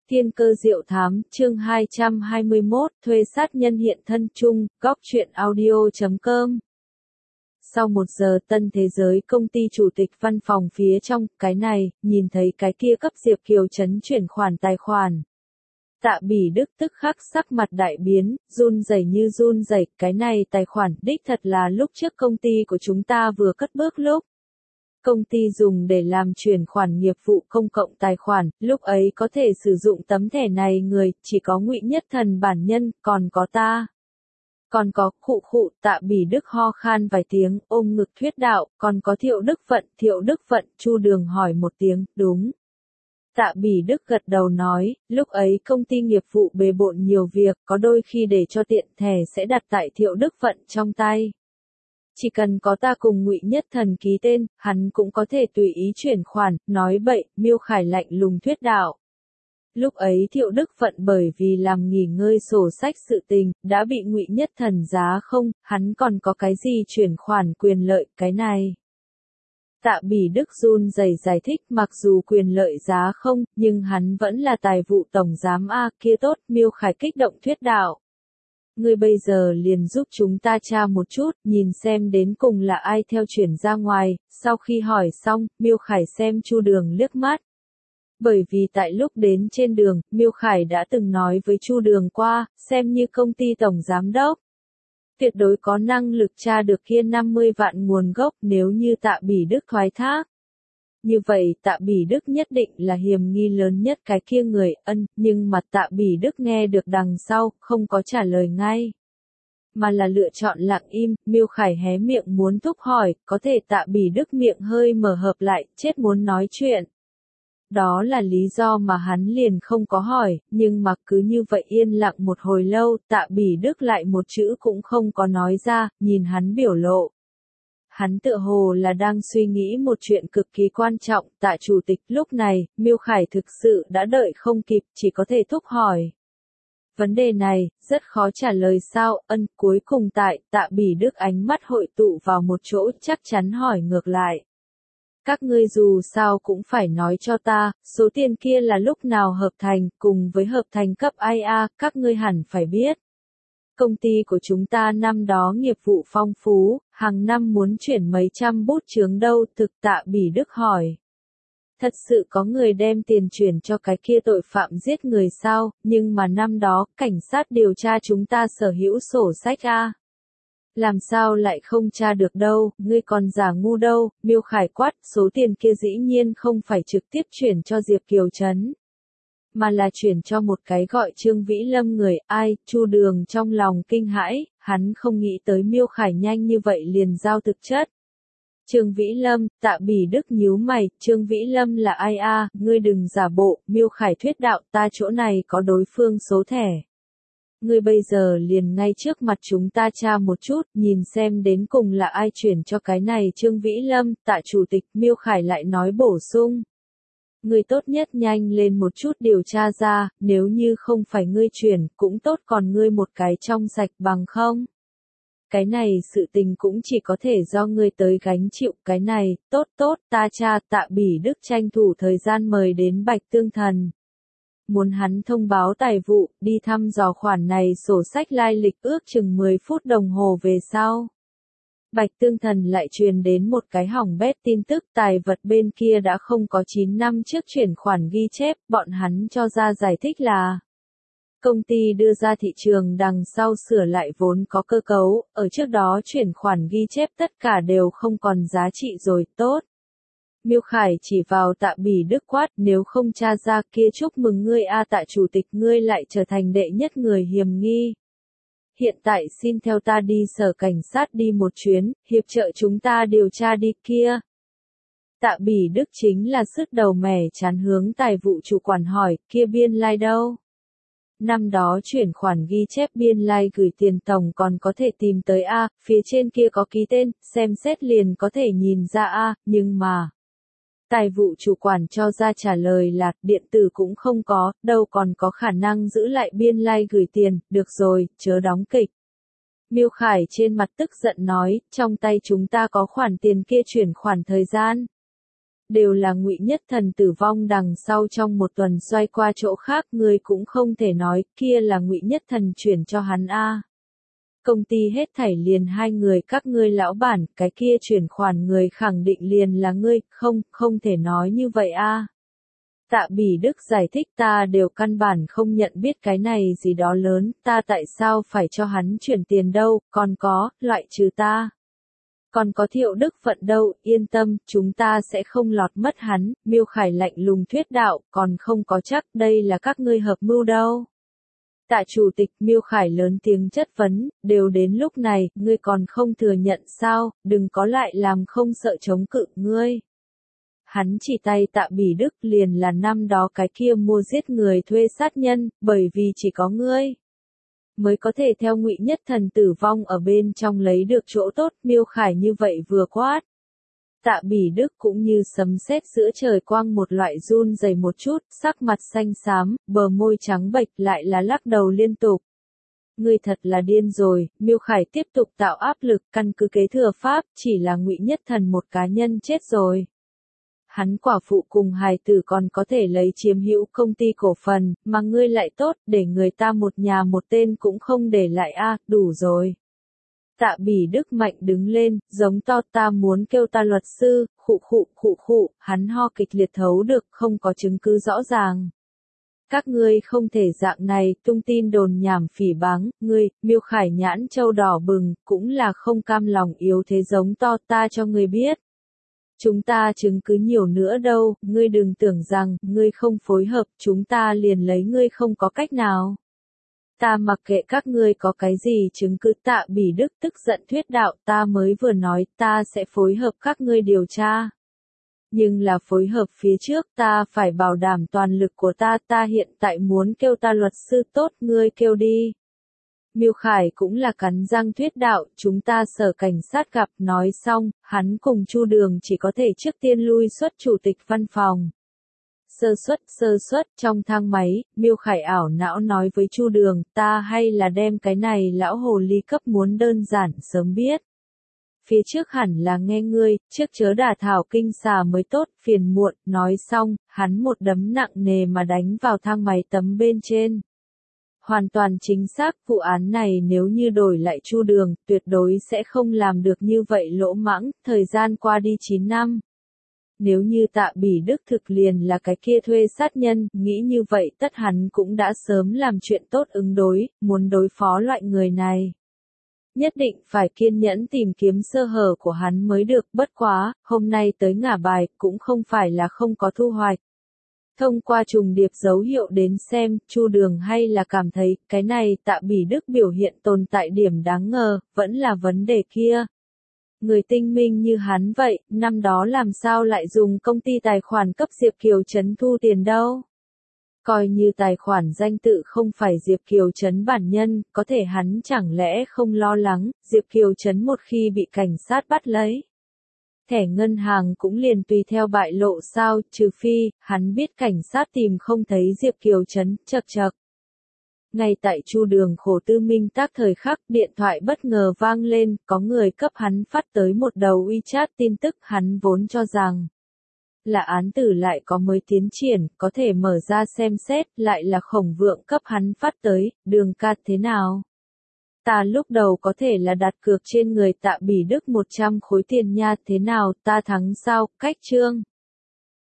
Thiên cơ diệu thám, chương 221, thuê sát nhân hiện thân chung, góc truyện audio.com. Sau 1 giờ Tân Thế Giới công ty chủ tịch văn phòng phía trong, cái này, nhìn thấy cái kia cấp Diệp Kiều Trấn chuyển khoản tài khoản. Tạ Bỉ Đức tức khắc sắc mặt đại biến, run rẩy như run rẩy, cái này tài khoản đích thật là lúc trước công ty của chúng ta vừa cất bước lúc. Công ty dùng để làm chuyển khoản nghiệp vụ công cộng tài khoản, lúc ấy có thể sử dụng tấm thẻ này người, chỉ có Ngụy Nhất Thần bản nhân, còn có ta. Còn có khụ, Tạ Bỉ Đức ho khan vài tiếng, ôm ngực thuyết đạo, còn có Thiệu Đức Vận, Chu Đường hỏi một tiếng, đúng. Tạ Bỉ Đức gật đầu nói, lúc ấy công ty nghiệp vụ bề bộn nhiều việc, có đôi khi để cho tiện thẻ sẽ đặt tại Thiệu Đức Vận trong tay. Chỉ cần có ta cùng Ngụy Nhất Thần ký tên, hắn cũng có thể tùy ý chuyển khoản, nói bậy, Miêu Khải lạnh lùng thuyết đạo. Lúc ấy Thiệu Đức Vận bởi vì làm nghỉ ngơi sổ sách sự tình, đã bị Ngụy Nhất Thần giá không, hắn còn có cái gì chuyển khoản quyền lợi, cái này. Tạ Bỉ Đức run rẩy giải thích mặc dù quyền lợi giá không, nhưng hắn vẫn là tài vụ tổng giám A kia tốt, Miêu Khải kích động thuyết đạo. Ngươi bây giờ liền giúp chúng ta tra một chút, nhìn xem đến cùng là ai theo chuyển ra ngoài, sau khi hỏi xong, Miêu Khải xem Chu Đường liếc mắt. Bởi vì tại lúc đến trên đường, Miêu Khải đã từng nói với Chu Đường qua, xem như công ty tổng giám đốc. Tuyệt đối có năng lực tra được kia 50 vạn nguồn gốc nếu như Tạ Bỉ Đức thoái thác. Như vậy Tạ Bỉ Đức nhất định là hiểm nghi lớn nhất cái kia người nhưng mà Tạ Bỉ Đức nghe được đằng sau, không có trả lời ngay. Mà là lựa chọn lặng im, Miêu Khải hé miệng muốn thúc hỏi, có thể Tạ Bỉ Đức miệng hơi mở hợp lại, chết muốn nói chuyện. Đó là lý do mà hắn liền không có hỏi, nhưng mà cứ như vậy yên lặng một hồi lâu, Tạ Bỉ Đức lại một chữ cũng không có nói ra, nhìn hắn biểu lộ. Hắn tựa hồ là đang suy nghĩ một chuyện cực kỳ quan trọng, Tạ chủ tịch lúc này, Miêu Khải thực sự đã đợi không kịp, chỉ có thể thúc hỏi. Vấn đề này, rất khó trả lời sao, cuối cùng Tạ Bỉ Đức ánh mắt hội tụ vào một chỗ chắc chắn hỏi ngược lại. Các ngươi dù sao cũng phải nói cho ta, số tiền kia là lúc nào hợp thành, cùng với hợp thành cấp IA, các ngươi hẳn phải biết. Công ty của chúng ta năm đó nghiệp vụ phong phú, hàng năm muốn chuyển mấy trăm bút chướng đâu, thực Tạ Bỉ Đức hỏi. Thật sự có người đem tiền chuyển cho cái kia tội phạm giết người sao, nhưng mà năm đó, cảnh sát điều tra chúng ta sở hữu sổ sách A. Làm sao lại không tra được đâu, ngươi còn giả ngu đâu, Miêu Khải quát, số tiền kia dĩ nhiên không phải trực tiếp chuyển cho Diệp Kiều Trấn. Mà là chuyển cho một cái gọi Trương Vĩ Lâm người, ai, Chu Đường trong lòng kinh hãi, hắn không nghĩ tới Miêu Khải nhanh như vậy liền giao thực chất. Trương Vĩ Lâm, Tạ Bỉ Đức nhíu mày, Trương Vĩ Lâm là ai a, ngươi đừng giả bộ, Miêu Khải thuyết đạo, ta chỗ này có đối phương số thẻ. Ngươi bây giờ liền ngay trước mặt chúng ta tra một chút, nhìn xem đến cùng là ai chuyển cho cái này Trương Vĩ Lâm, Tạ chủ tịch, Miêu Khải lại nói bổ sung. Ngươi tốt nhất nhanh lên một chút điều tra ra, nếu như không phải ngươi chuyển, cũng tốt còn ngươi một cái trong sạch bằng không. Cái này sự tình cũng chỉ có thể do ngươi tới gánh chịu, cái này, tốt, ta tra, Tạ Bỉ Đức tranh thủ thời gian mời đến Bạch Tương Thần. Muốn hắn thông báo tài vụ, đi thăm dò khoản này sổ sách lai lịch ước chừng 10 phút đồng hồ về sau. Bạch Tương Thần lại truyền đến một cái hỏng bét tin tức tài vật bên kia đã không có 9 năm trước chuyển khoản ghi chép, bọn hắn cho ra giải thích là công ty đưa ra thị trường đằng sau sửa lại vốn có cơ cấu, ở trước đó chuyển khoản ghi chép tất cả đều không còn giá trị rồi, tốt. Miêu Khải chỉ vào Tạ Bỉ Đức quát, nếu không tra ra kia chúc mừng ngươi a, Tạ chủ tịch, ngươi lại trở thành đệ nhất người hiểm nghi. Hiện tại xin theo ta đi sở cảnh sát đi một chuyến, hiệp trợ chúng ta điều tra đi kia. Tạ Bỉ Đức chính là sứt đầu mẻ chán hướng tài vụ chủ quản hỏi, kia biên lai đâu? Năm đó chuyển khoản ghi chép biên lai gửi tiền tổng còn có thể tìm tới A, phía trên kia có ký tên, xem xét liền có thể nhìn ra A, nhưng mà. Tài vụ chủ quản cho ra trả lời là, điện tử cũng không có, đâu còn có khả năng giữ lại biên lai gửi tiền, được rồi, chớ đóng kịch. Miêu Khải trên mặt tức giận nói, trong tay chúng ta có khoản tiền kia chuyển khoản thời gian. đều là Ngụy Nhất Thần tử vong đằng sau trong một tuần xoay qua chỗ khác, ngươi cũng không thể nói, kia là Ngụy Nhất Thần chuyển cho hắn a. Công ty hết thảy liền hai người các ngươi lão bản, cái kia chuyển khoản người khẳng định liền là ngươi, không thể nói như vậy a. Tạ Bỉ Đức giải thích ta đều căn bản không nhận biết cái này gì đó lớn, ta tại sao phải cho hắn chuyển tiền đâu, còn có, loại trừ ta. Còn có Thiệu Đức Phận đâu, yên tâm, chúng ta sẽ không lọt mất hắn, Miêu Khải lạnh lùng thuyết đạo, còn không có chắc đây là các ngươi hợp mưu đâu. Tạ chủ tịch Miêu Khải lớn tiếng chất vấn, đều đến lúc này, ngươi còn không thừa nhận sao, đừng có lại làm không sợ chống cự ngươi. Hắn chỉ tay Tạ Bỉ Đức liền là năm đó cái kia mua giết người thuê sát nhân, bởi vì chỉ có ngươi mới có thể theo Ngụy Nhất Thần tử vong ở bên trong lấy được chỗ tốt, Miêu Khải như vậy vừa quát. Tạ Bỉ Đức cũng như sấm sét giữa trời quang một loại run rẩy một chút, sắc mặt xanh xám, bờ môi trắng bệch lại là lắc đầu liên tục. Ngươi thật là điên rồi, Miêu Khải tiếp tục tạo áp lực, căn cứ kế thừa pháp, chỉ là Ngụy Nhất Thần một cá nhân chết rồi. Hắn quả phụ cùng hài tử còn có thể lấy chiếm hữu công ty cổ phần, mà ngươi lại tốt, để người ta một nhà một tên cũng không để lại a, đủ rồi. Tạ Bỉ Đức mạnh đứng lên, giống to ta muốn kêu ta luật sư, khụ, hắn ho kịch liệt thấu được, không có chứng cứ rõ ràng. Các ngươi không thể dạng này, tung tin đồn nhảm phỉ báng, ngươi, Miêu Khải nhãn châu đỏ bừng, cũng là không cam lòng yếu thế giống to ta cho ngươi biết. Chúng ta chứng cứ nhiều nữa đâu, ngươi đừng tưởng rằng, ngươi không phối hợp, chúng ta liền lấy ngươi không có cách nào. Ta mặc kệ các ngươi có cái gì chứng cứ. Tạ Bỉ Đức tức giận thuyết đạo, ta mới vừa nói, ta sẽ phối hợp các ngươi điều tra. Nhưng là phối hợp phía trước ta phải bảo đảm toàn lực của ta hiện tại muốn kêu ta luật sư tốt, ngươi kêu đi. Miêu Khải cũng là cắn răng thuyết đạo, chúng ta sở cảnh sát gặp, nói xong, hắn cùng Chu Đường chỉ có thể trước tiên lui xuất chủ tịch văn phòng. Sơ suất, trong thang máy, Miêu Khải ảo não nói với Chu Đường, ta hay là đem cái này lão hồ ly cấp muốn đơn giản sớm biết. Phía trước hẳn là nghe ngươi, trước chớ đả thảo kinh xà mới tốt, phiền muộn, nói xong, hắn một đấm nặng nề mà đánh vào thang máy tấm bên trên. Hoàn toàn chính xác, vụ án này nếu như đổi lại Chu Đường, tuyệt đối sẽ không làm được như vậy lỗ mãng, thời gian qua đi 9 năm. Nếu như Tạ Bỉ Đức thực liền là cái kia thuê sát nhân, nghĩ như vậy tất hắn cũng đã sớm làm chuyện tốt ứng đối, muốn đối phó loại người này. Nhất định phải kiên nhẫn tìm kiếm sơ hở của hắn mới được, bất quá, hôm nay tới ngả bài, cũng không phải là không có thu hoạch. Thông qua trùng điệp dấu hiệu đến xem, Chu Đường hay là cảm thấy, cái này Tạ Bỉ Đức biểu hiện tồn tại điểm đáng ngờ, vẫn là vấn đề kia. Người tinh minh như hắn vậy, năm đó làm sao lại dùng công ty tài khoản cấp Diệp Kiều Trấn thu tiền đâu? Coi như tài khoản danh tự không phải Diệp Kiều Trấn bản nhân, có thể hắn chẳng lẽ không lo lắng, Diệp Kiều Trấn một khi bị cảnh sát bắt lấy. Thẻ ngân hàng cũng liền tùy theo bại lộ sao, trừ phi, hắn biết cảnh sát tìm không thấy Diệp Kiều Trấn, chậc. Ngay tại Chu Đường khổ tư minh tác thời khắc, điện thoại bất ngờ vang lên, có người cấp hắn phát tới một đầu WeChat tin tức, hắn vốn cho rằng là án tử lại có mới tiến triển, có thể mở ra xem xét, lại là Khổng Vượng cấp hắn phát tới, Đường ca thế nào? Ta lúc đầu có thể là đặt cược trên người Tạ Bỉ Đức 100 khối tiền nha, thế nào, ta thắng sao, cách chương.